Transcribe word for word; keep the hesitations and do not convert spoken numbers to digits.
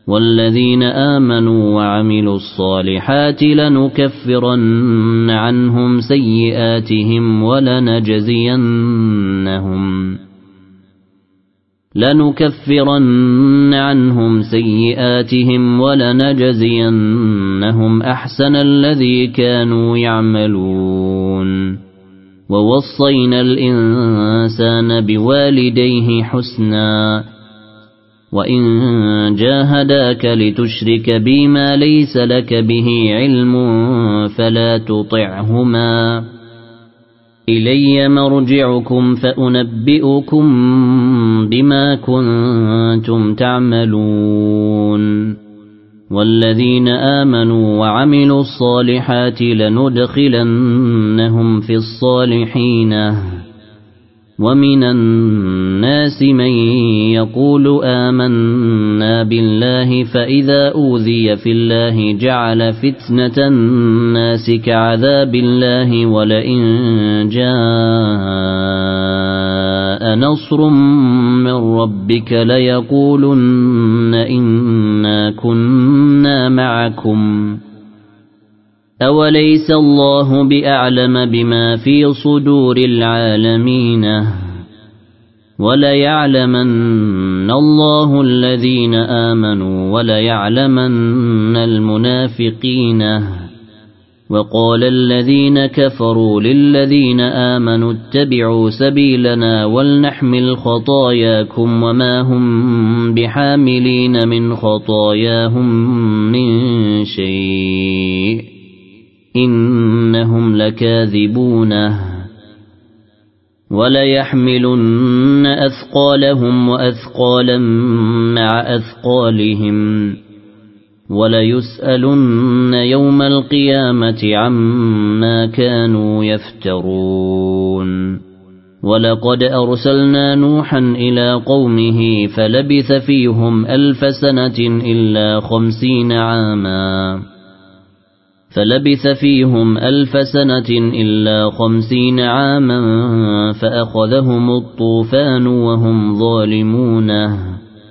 والذين آمنوا وعملوا الصالحات لنكفرن عنهم سيئاتهم ولنجزينهم لنكفرن عنهم سيئاتهم ولنجزينهم أحسن الذي كانوا يعملون ووصينا الإنسان بوالديه حسنا وإن جاهداك لتشرك بي ما ليس لك به علم فلا تطعهما إلي مرجعكم فأنبئكم بما كنتم تعملون والذين آمنوا وعملوا الصالحات لندخلنهم في الصالحين ومن الناس من يقول آمنا بالله فإذا أوذي في الله جعل فتنة الناس كعذاب الله ولئن جاء نصر من ربك ليقولن إنا كنا معكم أوليس الله بأعلم بما في صدور العالمين وليعلمن الله الذين آمنوا وليعلمن المنافقين وقال الذين كفروا للذين آمنوا اتبعوا سبيلنا ولنحمل خطاياكم وما هم بحاملين من خطاياهم من شيء إنهم لكاذبون وليحملن أثقالهم وأثقالا مع أثقالهم وليسألن يوم القيامة عما كانوا يفترون ولقد أرسلنا نوحا إلى قومه فلبث فيهم ألف سنة إلا خمسين عاما فلبث فيهم ألف سنة إلا خمسين عاما فأخذهم الطوفان وهم ظالمون